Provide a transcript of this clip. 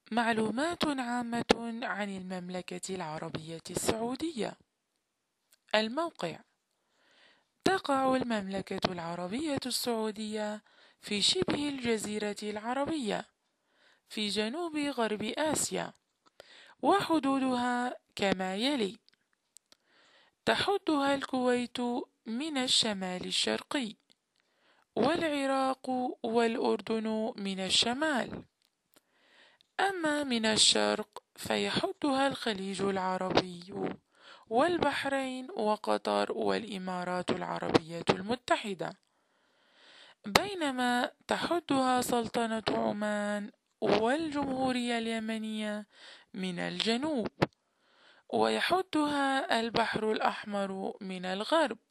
معلومات عامة عن المملكة العربية السعودية. الموقع: تقع المملكة العربية السعودية في شبه الجزيرة العربية في جنوب غرب آسيا، وحدودها كما يلي: تحدها الكويت من الشمال الشرقي، والعراق والأردن من الشمال. أما من الشرق فيحدها الخليج العربي والبحرين وقطر والإمارات العربية المتحدة، بينما تحدها سلطنة عمان والجمهورية اليمنية من الجنوب، ويحدها البحر الأحمر من الغرب.